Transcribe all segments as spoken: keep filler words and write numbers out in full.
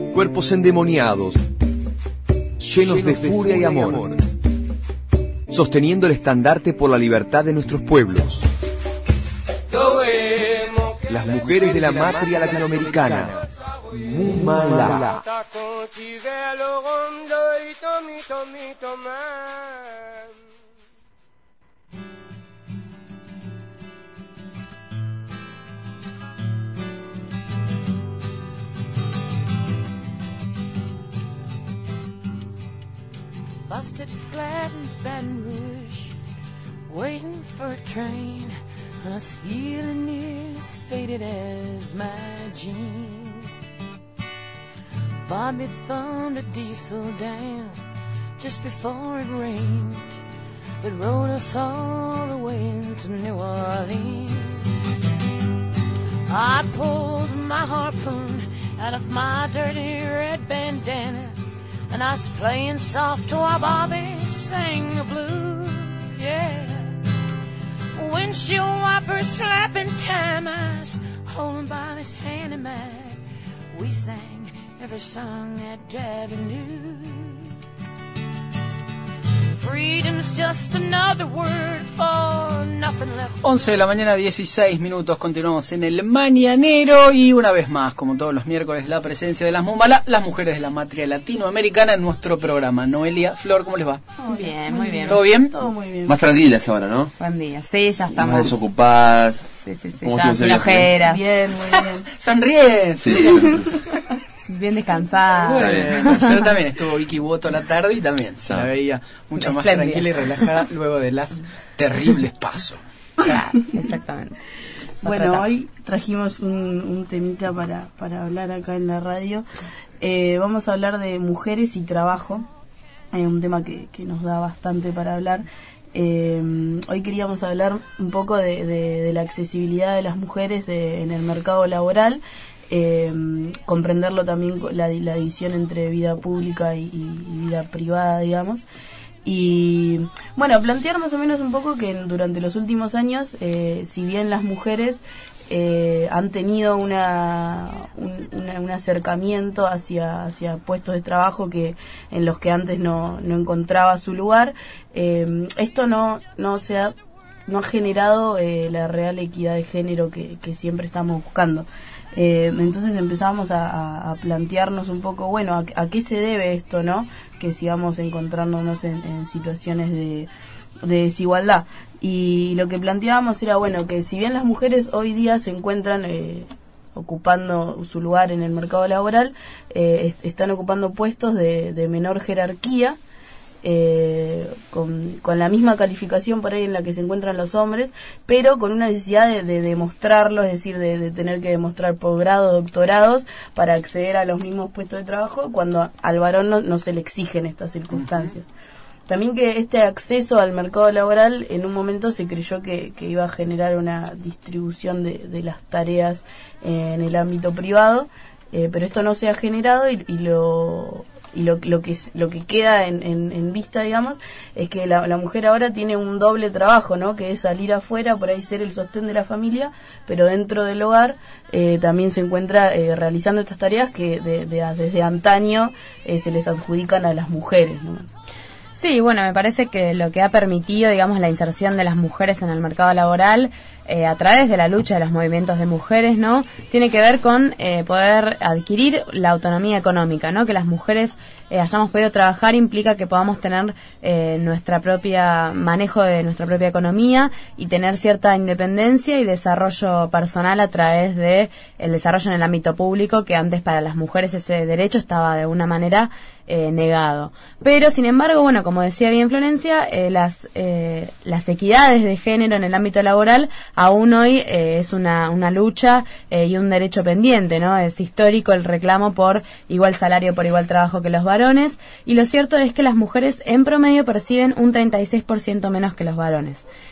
cuerpos endemoniados, llenos de furia y amor, sosteniendo el estandarte por la libertad de nuestros pueblos. Las mujeres de la matria latinoamericana, Mumala. Busted flat in Baton Rouge, waiting for a train, and I was feeling as faded as my jeans. Bobby thumbed a diesel down just before it rained. It rode us all the way to New Orleans. I pulled my harpoon out of my dirty red bandana, and I was playing soft while Bobby sang the blues, yeah. Windshield wipers slapping time, I was holding Bobby's hand in mine. We sang every song that Daddy knew. Freedom's just another word for nothing left. once de la mañana, dieciséis minutos, continuamos en el Mañanero y una vez más, como todos los miércoles, la presencia de las Mumala, las mujeres de la matria latinoamericana en nuestro programa. Noelia, Flor, ¿cómo les va? Muy bien, muy bien. ¿Todo bien? Todo muy bien. Más tranquilas ahora, ¿no? Buen día. Sí, ya estamos. Más desocupadas. Sí, sí, sí. ¿Cómo Ya estuvo ese viaje? flojeras. Bien, muy bien. Sonríen. Sí. Bien descansada. Bueno, yo también estuvo Vicky Boto a la tarde y también se la veía mucho más Espléndida. tranquila y relajada luego de las terribles pasos. Claro, exactamente. Bueno, Otra hoy trajimos un, un temita para, para hablar acá en la radio. Eh, vamos a hablar de mujeres y trabajo. Es un tema que, que nos da bastante para hablar. Eh, hoy queríamos hablar un poco de, de, de la accesibilidad de las mujeres de, en el mercado laboral. Eh, comprenderlo también, la, la división entre vida pública y, y vida privada, digamos. Y bueno, plantear más o menos un poco que durante los últimos años, eh, si bien las mujeres eh, han tenido una, un, una, un acercamiento hacia, hacia puestos de trabajo que en los que antes no, no encontraba su lugar, eh, esto no, no se ha, no ha generado eh, la real equidad de género que, que siempre estamos buscando. Eh, entonces empezamos a, a plantearnos un poco, bueno, a, a qué se debe esto, ¿no? Que sigamos encontrándonos en, en situaciones de, de desigualdad. Y lo que planteábamos era, bueno, que si bien las mujeres hoy día se encuentran eh, ocupando su lugar en el mercado laboral, eh, est- están ocupando puestos de, de menor jerarquía, Eh, con, con la misma calificación por ahí en la que se encuentran los hombres, pero con una necesidad de, de demostrarlo, es decir, de, de tener que demostrar posgrado, doctorados para acceder a los mismos puestos de trabajo, cuando al varón no, no se le exigen estas circunstancias. Uh-huh. También que este acceso al mercado laboral en un momento se creyó que, que iba a generar una distribución de, de las tareas en el ámbito privado, eh, pero esto no se ha generado y, y lo... y lo, lo que lo que queda en, en, en vista, digamos, es que la, la mujer ahora tiene un doble trabajo, ¿no? Que es salir afuera, por ahí ser el sostén de la familia, pero dentro del hogar eh, también se encuentra eh, realizando estas tareas que de, de, desde antaño eh, se les adjudican a las mujeres, ¿no? Sí, bueno, me parece que lo que ha permitido, digamos, la inserción de las mujeres en el mercado laboral eh, a través de la lucha de los movimientos de mujeres, ¿no? Tiene que ver con eh, poder adquirir la autonomía económica, ¿no? Que las mujeres eh, hayamos podido trabajar implica que podamos tener eh, nuestra propia manejo de nuestra propia economía y tener cierta independencia y desarrollo personal a través de el desarrollo en el ámbito público, que antes para las mujeres ese derecho estaba de alguna manera Eh, negado. Pero, sin embargo, bueno, como decía bien Florencia, eh, las eh, las equidades de género en el ámbito laboral aún hoy eh, es una, una lucha eh, y un derecho pendiente, ¿no? Es histórico el reclamo por igual salario por igual trabajo que los varones, y lo cierto es que las mujeres en promedio perciben un treinta y seis por ciento menos que los varones.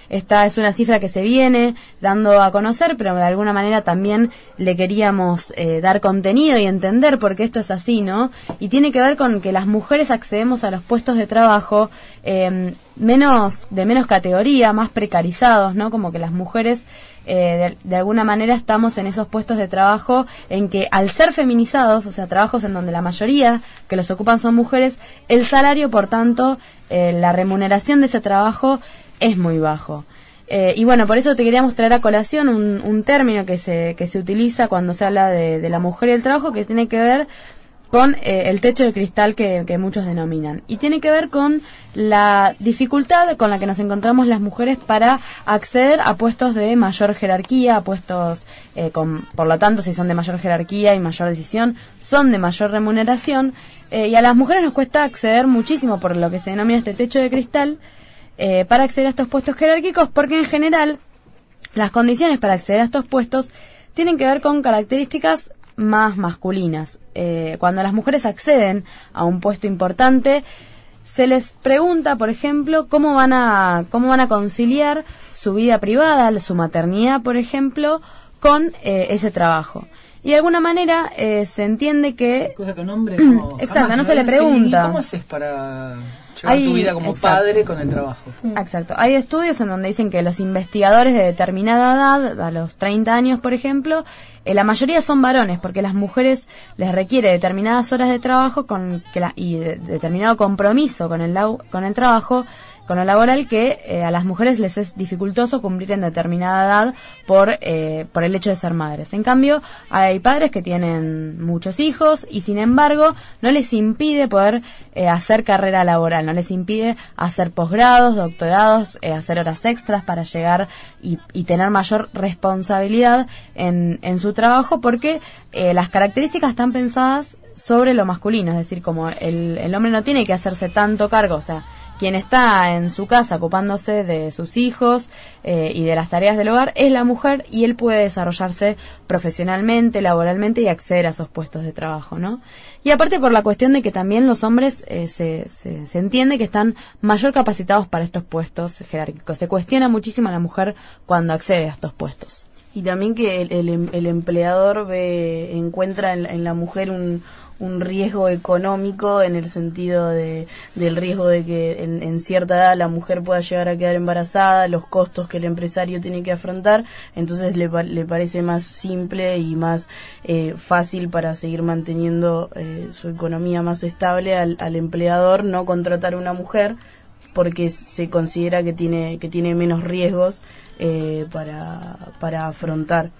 esta es una cifra que se viene dando a conocer, pero de alguna manera también le queríamos eh, dar contenido y entender por qué esto es así, ¿no? Y tiene que ver con que las mujeres accedemos a los puestos de trabajo eh, menos de menos categoría, más precarizados, ¿no? Como que las mujeres eh, de, de alguna manera estamos en esos puestos de trabajo en que al ser feminizados, o sea, trabajos en donde la mayoría que los ocupan son mujeres, el salario, por tanto, eh, la remuneración de ese trabajo es muy bajo. Eh, y bueno, por eso te queríamos traer a colación un, un término que se que se utiliza cuando se habla de, de la mujer y el trabajo, que tiene que ver con eh, el techo de cristal que, que muchos denominan. Y tiene que ver con la dificultad con la que nos encontramos las mujeres para acceder a puestos de mayor jerarquía, a puestos, eh, con, por lo tanto, si son de mayor jerarquía y mayor decisión, son de mayor remuneración. Eh, y a las mujeres nos cuesta acceder muchísimo por lo que se denomina este techo de cristal, eh, para acceder a estos puestos jerárquicos, porque en general las condiciones para acceder a estos puestos tienen que ver con características más masculinas. Eh, cuando las mujeres acceden a un puesto importante, se les pregunta, por ejemplo, cómo van a cómo van a conciliar su vida privada, su maternidad, por ejemplo, con eh, ese trabajo. Y de alguna manera eh, se entiende que... Cosa que un hombre no... Exacto, no se le dice, pregunta. ¿y cómo haces para llevar Hay, tu vida como exacto. padre con el trabajo? Exacto. Hay estudios en donde dicen que los investigadores de determinada edad, a los treinta años, por ejemplo, eh, la mayoría son varones, porque las mujeres les requiere determinadas horas de trabajo con que la, y de, determinado compromiso con el, lau, con el trabajo, con lo laboral, que eh, a las mujeres les es dificultoso cumplir en determinada edad por eh, por el hecho de ser madres. En cambio, hay padres que tienen muchos hijos y sin embargo no les impide poder eh, hacer carrera laboral, no les impide hacer posgrados, doctorados, eh, hacer horas extras para llegar y, y tener mayor responsabilidad en, en su trabajo, porque eh, las características están pensadas sobre lo masculino, es decir, como el, el hombre no tiene que hacerse tanto cargo, o sea, quien está en su casa ocupándose de sus hijos eh, y de las tareas del hogar es la mujer, y él puede desarrollarse profesionalmente, laboralmente y acceder a esos puestos de trabajo, ¿no? Y aparte por la cuestión de que también los hombres eh, se, se, se entiende que están mayor capacitados para estos puestos jerárquicos. Se cuestiona muchísimo a la mujer cuando accede a estos puestos. Y también que el, el, el empleador ve encuentra en, en la mujer un un riesgo económico, en el sentido de del riesgo de que en, en cierta edad la mujer pueda llegar a quedar embarazada, los costos que el empresario tiene que afrontar, entonces le, le parece más simple y más eh, fácil para seguir manteniendo eh, su economía más estable al, al empleador no contratar a una mujer, porque se considera que tiene que tiene menos riesgos eh, para para afrontar.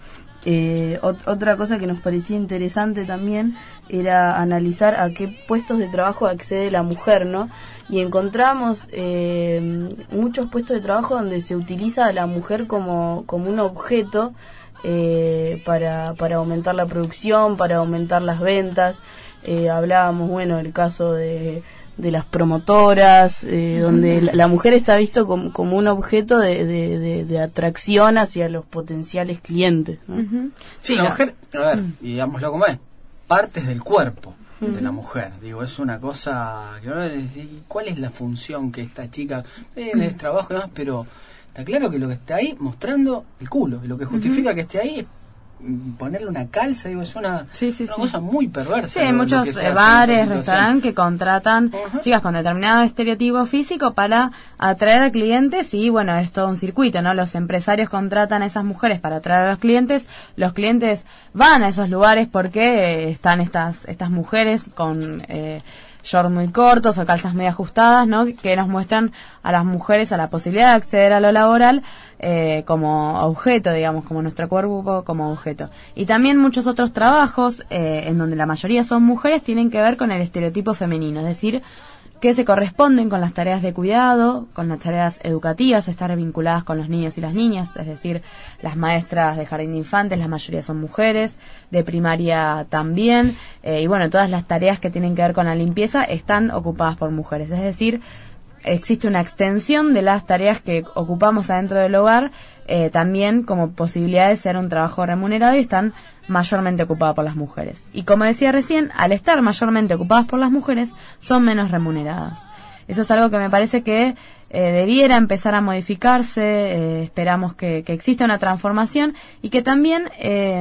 Eh, ot- otra cosa que nos parecía interesante también era analizar a qué puestos de trabajo accede la mujer, ¿no? Y encontramos eh, muchos puestos de trabajo donde se utiliza a la mujer como, como un objeto eh, para, para aumentar la producción, para aumentar las ventas. Eh, hablábamos, bueno, del caso de... de las promotoras, eh, donde la, la mujer está visto como, como un objeto de, de, de, de atracción hacia los potenciales clientes, ¿no? Uh-huh. Sí, Sí, la no. mujer, a ver, digámoslo como es, partes del cuerpo de la mujer. Digo, es una cosa que uno le dice, ¿cuál es la función que esta chica eh, es trabajo y demás? Pero está claro que lo que está ahí mostrando el culo, y lo que justifica uh-huh. que esté ahí es ponerle una calza, digo, es una, sí, sí, una sí. cosa muy perversa. Sí, hay lo, muchos lo que se eh, hace bares, en esa restaurantes que contratan uh-huh. chicas con determinado estereotipo físico para atraer a clientes, y bueno, es todo un circuito, ¿no? Los empresarios contratan a esas mujeres para atraer a los clientes, los clientes van a esos lugares porque eh, están estas estas mujeres con eh, shorts muy cortos o calzas muy ajustadas, ¿no? Que nos muestran a las mujeres a la posibilidad de acceder a lo laboral eh, como objeto, digamos, como nuestro cuerpo como objeto. Y también muchos otros trabajos, eh, en donde la mayoría son mujeres, tienen que ver con el estereotipo femenino, es decir, que se corresponden con las tareas de cuidado, con las tareas educativas, estar vinculadas con los niños y las niñas, es decir, las maestras de jardín de infantes, la mayoría son mujeres, de primaria también, eh, y bueno, todas las tareas que tienen que ver con la limpieza están ocupadas por mujeres, es decir, existe una extensión de las tareas que ocupamos adentro del hogar, eh, también como posibilidad de ser un trabajo remunerado, y están mayormente ocupadas por las mujeres. Y como decía recién, al estar mayormente ocupadas por las mujeres, son menos remuneradas. Eso es algo que me parece que eh, debiera empezar a modificarse, eh, esperamos que, que exista una transformación y que también eh,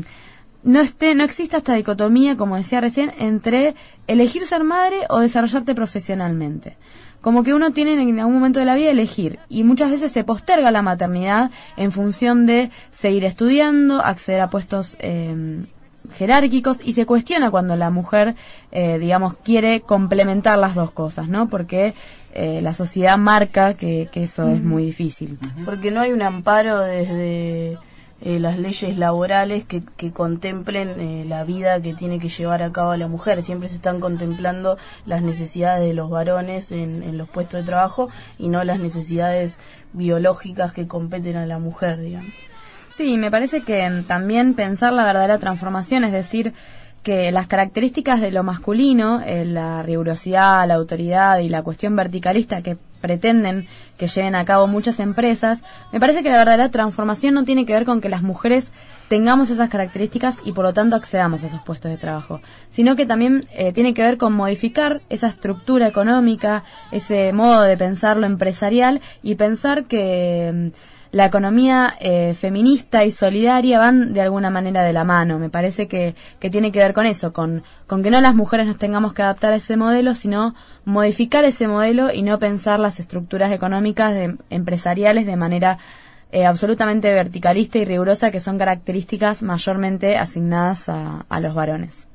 no esté, no exista esta dicotomía, como decía recién, entre elegir ser madre o desarrollarte profesionalmente. Como que uno tiene en algún momento de la vida elegir y muchas veces se posterga la maternidad en función de seguir estudiando, acceder a puestos eh, jerárquicos y se cuestiona cuando la mujer, eh, digamos, quiere complementar las dos cosas, ¿no? Porque eh, la sociedad marca que, que eso es muy difícil. Porque no hay un amparo desde eh, las leyes laborales que, que contemplen eh, la vida que tiene que llevar a cabo la mujer. Siempre se están contemplando las necesidades de los varones en, en los puestos de trabajo y no las necesidades biológicas que competen a la mujer, digamos. Sí, me parece que también pensar la verdadera transformación, es decir, que las características de lo masculino, eh, la rigurosidad, la autoridad y la cuestión verticalista que pretenden que lleven a cabo muchas empresas, me parece que la verdadera transformación no tiene que ver con que las mujeres tengamos esas características y por lo tanto accedamos a esos puestos de trabajo, sino que también eh, tiene que ver con modificar esa estructura económica, ese modo de pensar lo empresarial y pensar que la economía eh, feminista y solidaria van de alguna manera de la mano. Me parece que, que tiene que ver con eso, con, con que no las mujeres nos tengamos que adaptar a ese modelo, sino modificar ese modelo y no pensar las estructuras económicas de, empresariales de manera eh, absolutamente verticalista y rigurosa, que son características mayormente asignadas a, a los varones.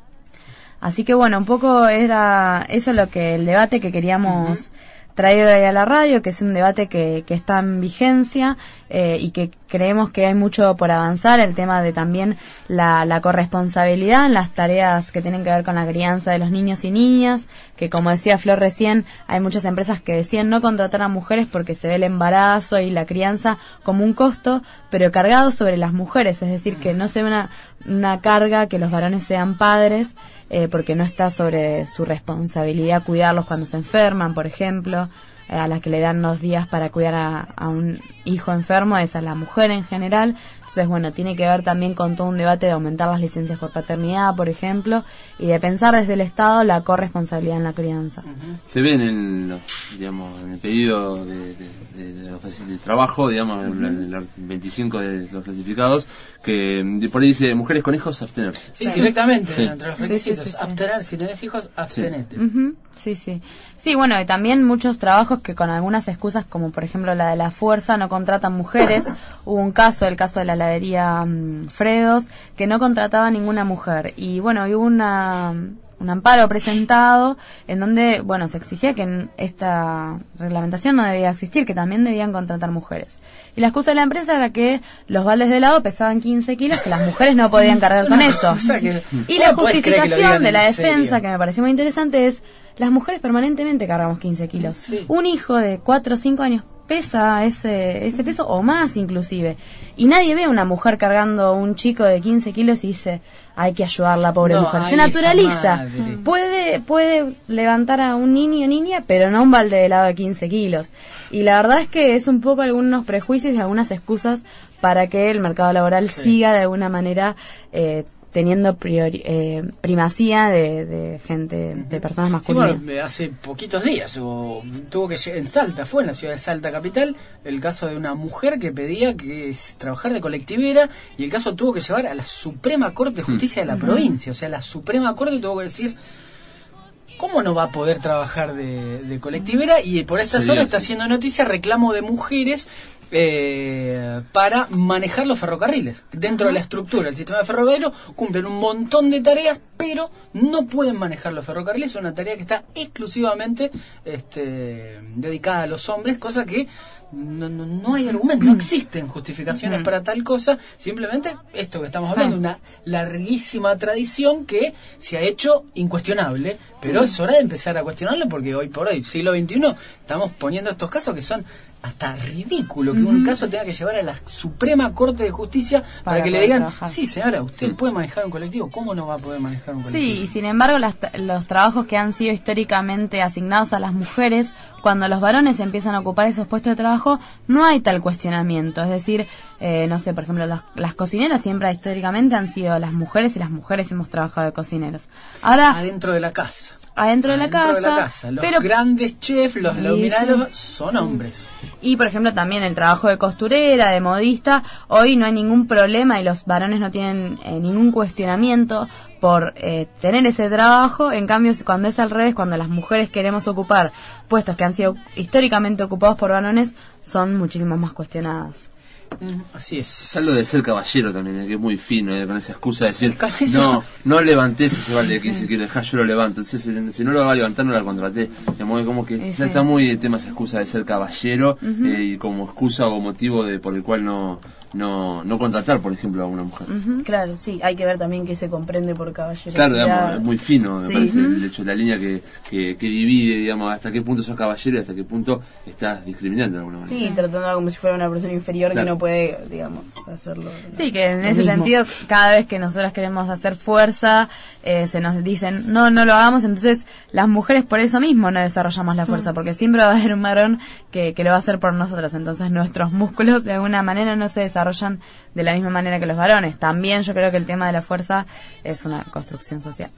Así que bueno, un poco era eso lo que el debate que queríamos uh-huh. traer hoy a la radio, que es un debate que, que está en vigencia eh, y que creemos que hay mucho por avanzar, el tema de también la, la corresponsabilidad en las tareas que tienen que ver con la crianza de los niños y niñas, que como decía Flor recién, hay muchas empresas que decían no contratar a mujeres porque se ve el embarazo y la crianza como un costo, pero cargado sobre las mujeres, es decir, que no se ve una, una carga que los varones sean padres, eh, porque no está sobre su responsabilidad cuidarlos cuando se enferman, por ejemplo, eh, a las que le dan los días para cuidar a, a un hijo enfermo, es a la mujer en general. Entonces, bueno, tiene que ver también con todo un debate de aumentar las licencias por paternidad, por ejemplo, y de pensar desde el Estado la corresponsabilidad en la crianza. Uh-huh. Se ven en los, digamos, en el pedido de, de, de, de, los, de trabajo, digamos, uh-huh. en el veinticinco de los clasificados, que por ahí dice mujeres con hijos, abstenerse. Sí, directamente, sí. entre los requisitos, sí, sí, sí, abstener, si tenés hijos, abstenete. Sí. Uh-huh. Sí, sí. Sí, bueno, y también muchos trabajos que con algunas excusas, como por ejemplo la de la fuerza, no contratan mujeres. Hubo un caso, el caso de la heladería um, Fredos, que no contrataba ninguna mujer. Y bueno, hubo una, un amparo presentado en donde, bueno, se exigía que en esta reglamentación no debía existir, que también debían contratar mujeres. Y la excusa de la empresa era que los baldes de helado pesaban quince kilos, que las mujeres no podían cargar con eso. O sea que, y la justificación de la defensa, serio? que me pareció muy interesante, es las mujeres permanentemente cargamos quince kilos. Sí. Un hijo de cuatro o cinco años pesa ese ese peso o más inclusive. Y nadie ve a una mujer cargando un chico de quince kilos y dice, hay que ayudar a la pobre no, mujer. Se ay, naturaliza. Puede puede levantar a un niño o niña, pero no un balde de helado de quince kilos. Y la verdad es que es un poco algunos prejuicios y algunas excusas para que el mercado laboral sí. siga de alguna manera eh, teniendo priori, eh, primacía de, de gente, de personas masculinas. Sí, bueno, hace poquitos días o, tuvo que llegar en Salta, fue en la ciudad de Salta capital, el caso de una mujer que pedía que es trabajar de colectivera y el caso tuvo que llevar a la Suprema Corte de Justicia de la uh-huh. provincia, o sea, la Suprema Corte tuvo que decir ¿cómo no va a poder trabajar de, de colectivera? Y por esta zona está haciendo noticia reclamo de mujeres eh, para manejar los ferrocarriles. Dentro de la estructura del sistema ferroviario cumplen un montón de tareas, pero no pueden manejar los ferrocarriles. Es una tarea que está exclusivamente este, dedicada a los hombres, cosa que no, no, no hay argumento, no existen justificaciones para tal cosa, simplemente esto que estamos hablando, una larguísima tradición que se ha hecho incuestionable, pero es hora de empezar a cuestionarlo porque hoy por hoy, siglo veintiuno, estamos poniendo estos casos que son hasta ridículo que uh-huh. un caso tenga que llevar a la Suprema Corte de Justicia para, para que le digan, trabajar. Sí señora, usted puede manejar un colectivo, ¿cómo no va a poder manejar un colectivo? Sí, y sin embargo las, los trabajos que han sido históricamente asignados a las mujeres, cuando los varones empiezan a ocupar esos puestos de trabajo, no hay tal cuestionamiento, es decir, eh, no sé, por ejemplo, los, las cocineras siempre históricamente han sido las mujeres y las mujeres hemos trabajado de cocineros. Ahora, adentro de la casa. adentro de la Adentro casa, de la casa. Los pero grandes chefs, los Sí, luminarios, sí. son hombres. y por ejemplo también el trabajo de costurera, de modista, hoy no hay ningún problema y los varones no tienen eh, ningún cuestionamiento por eh, tener ese trabajo. En cambio, cuando es al revés, cuando las mujeres queremos ocupar puestos que han sido históricamente ocupados por varones, son muchísimo más cuestionadas. Mm, Así es. Está lo de ser caballero también, eh, que es muy fino, eh, con esa excusa de decir, Con eso- no, no levanté ese balde aquí, si quiero dejar yo lo levanto. Entonces, si, si no lo va a levantar, no la contraté. Digamos, como que Sí, está, sí. está muy el tema esa excusa de ser caballero, eh, y como excusa o motivo de por el cual no, no, no contratar, por ejemplo, a una mujer. Claro, sí, hay que ver también qué se comprende por caballerosidad. Claro, digamos, es muy fino, me Sí. parece, el hecho de la línea que, que, que divide, digamos, hasta qué punto sos caballero y hasta qué punto estás discriminando de alguna manera. Sí, tratándola como si fuera una persona inferior Claro. que no puede, digamos, hacerlo. Sí, que en Lo ese mismo. sentido, cada vez que nosotras queremos hacer fuerza, eh, se nos dicen, no, no lo hagamos. Entonces, las mujeres por eso mismo no desarrollamos la fuerza, porque siempre va a haber un varón que, que lo va a hacer por nosotras. Entonces, nuestros músculos de alguna manera no se desarrollan de la misma manera que los varones. También yo creo que el tema de la fuerza es una construcción social.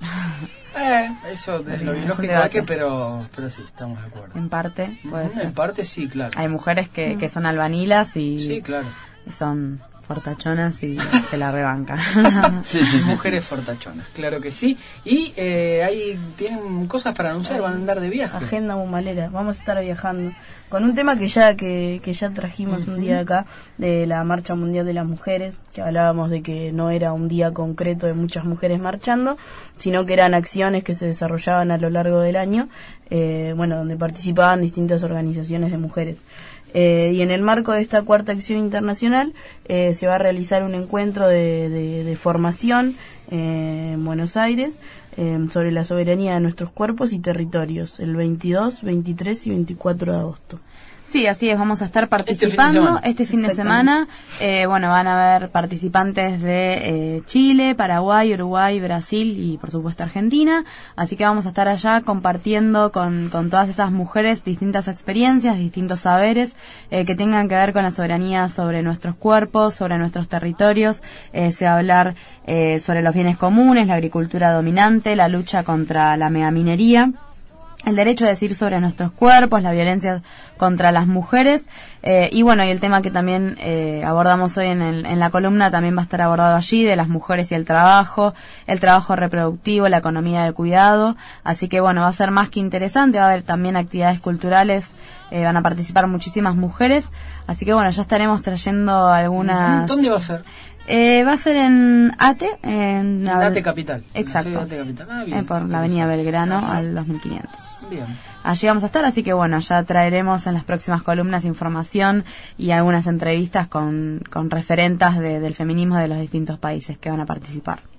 Eh, eso de Es lo un biológico debate. hay que, pero, pero sí, estamos de acuerdo. En parte, puede Ujú, ser. En parte sí, claro. Hay mujeres que, que son albanilas y, Sí, claro. y son fortachonas y se la rebancan. Sí, sí, sí, Mujeres sí. fortachonas, claro que sí. Y eh, ahí tienen cosas para anunciar, van a andar de viaje. Agenda Mumalera, vamos a estar viajando con un tema que ya que, que ya trajimos un día acá de la Marcha Mundial de las Mujeres, que hablábamos de que no era un día concreto de muchas mujeres marchando, sino que eran acciones que se desarrollaban a lo largo del año, eh, bueno, donde participaban distintas organizaciones de mujeres. Eh, y en el marco de esta cuarta acción internacional eh, se va a realizar un encuentro de, de, de formación eh, en Buenos Aires eh, sobre la soberanía de nuestros cuerpos y territorios el veintidós, veintitrés y veinticuatro de agosto. Sí, así es, vamos a estar fin de participando semana. este fin de Exactamente. semana. Eh, bueno, van a haber participantes de eh, Chile, Paraguay, Uruguay, Brasil y por supuesto Argentina. Así que vamos a estar allá compartiendo con, con todas esas mujeres distintas experiencias, distintos saberes eh, que tengan que ver con la soberanía sobre nuestros cuerpos, sobre nuestros territorios. Eh, se va a hablar eh, sobre los bienes comunes, la agricultura dominante, la lucha contra la megaminería, el derecho a decidir sobre nuestros cuerpos, la violencia contra las mujeres, eh, y bueno, y el tema que también eh, abordamos hoy en, el, en la columna también va a estar abordado allí, de las mujeres y el trabajo, el trabajo reproductivo, la economía del cuidado. Así que bueno, va a ser más que interesante, va a haber también actividades culturales, eh, van a participar muchísimas mujeres, así que bueno, ya estaremos trayendo algunas... ¿Dónde va a ser? Eh, va a ser en Ate, en En Ate Capital. Exacto. Sí, Ate Capital. Ah, bien. Eh, por la avenida Belgrano al dos mil quinientos. Bien. Allí vamos a estar, así que bueno, ya traeremos en las próximas columnas información y algunas entrevistas con, con referentas de, del feminismo de los distintos países que van a participar.